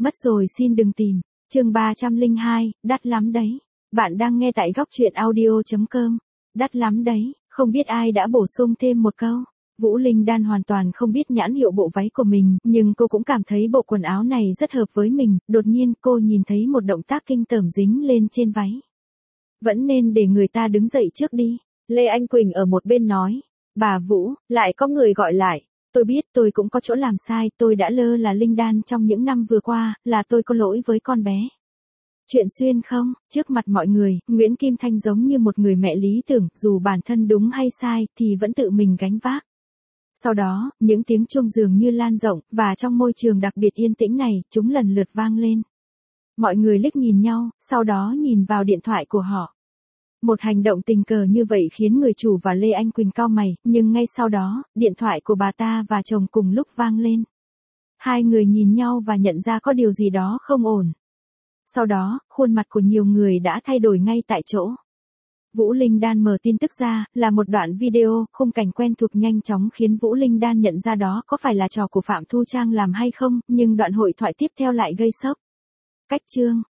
Mất rồi xin đừng tìm. Chương 302, đắt lắm đấy. Bạn đang nghe tại góc truyện audio.com. Đắt lắm đấy, không biết ai đã bổ sung thêm một câu. Vũ Linh Đan hoàn toàn không biết nhãn hiệu bộ váy của mình, nhưng cô cũng cảm thấy bộ quần áo này rất hợp với mình. Đột nhiên cô nhìn thấy một động tác kinh tởm dính lên trên váy. Vẫn nên để người ta đứng dậy trước đi. Lê Anh Quỳnh ở một bên nói. Bà Vũ, lại có người gọi lại. Tôi biết tôi cũng có chỗ làm sai, tôi đã lơ là Linh Đan trong những năm vừa qua, là tôi có lỗi với con bé. Chuyện xuyên không, trước mặt mọi người, Nguyễn Kim Thanh giống như một người mẹ lý tưởng, dù bản thân đúng hay sai, thì vẫn tự mình gánh vác. Sau đó, những tiếng chuông dường như lan rộng, và trong môi trường đặc biệt yên tĩnh này, chúng lần lượt vang lên. Mọi người liếc nhìn nhau, sau đó nhìn vào điện thoại của họ. Một hành động tình cờ như vậy khiến người chủ và Lê Anh Quỳnh cau mày, nhưng ngay sau đó, điện thoại của bà ta và chồng cùng lúc vang lên. Hai người nhìn nhau và nhận ra có điều gì đó không ổn. Sau đó, khuôn mặt của nhiều người đã thay đổi ngay tại chỗ. Vũ Linh Đan mở tin tức ra, là một đoạn video, khung cảnh quen thuộc nhanh chóng khiến Vũ Linh Đan nhận ra đó có phải là trò của Phạm Thu Trang làm hay không, nhưng đoạn hội thoại tiếp theo lại gây sốc. Cách chương,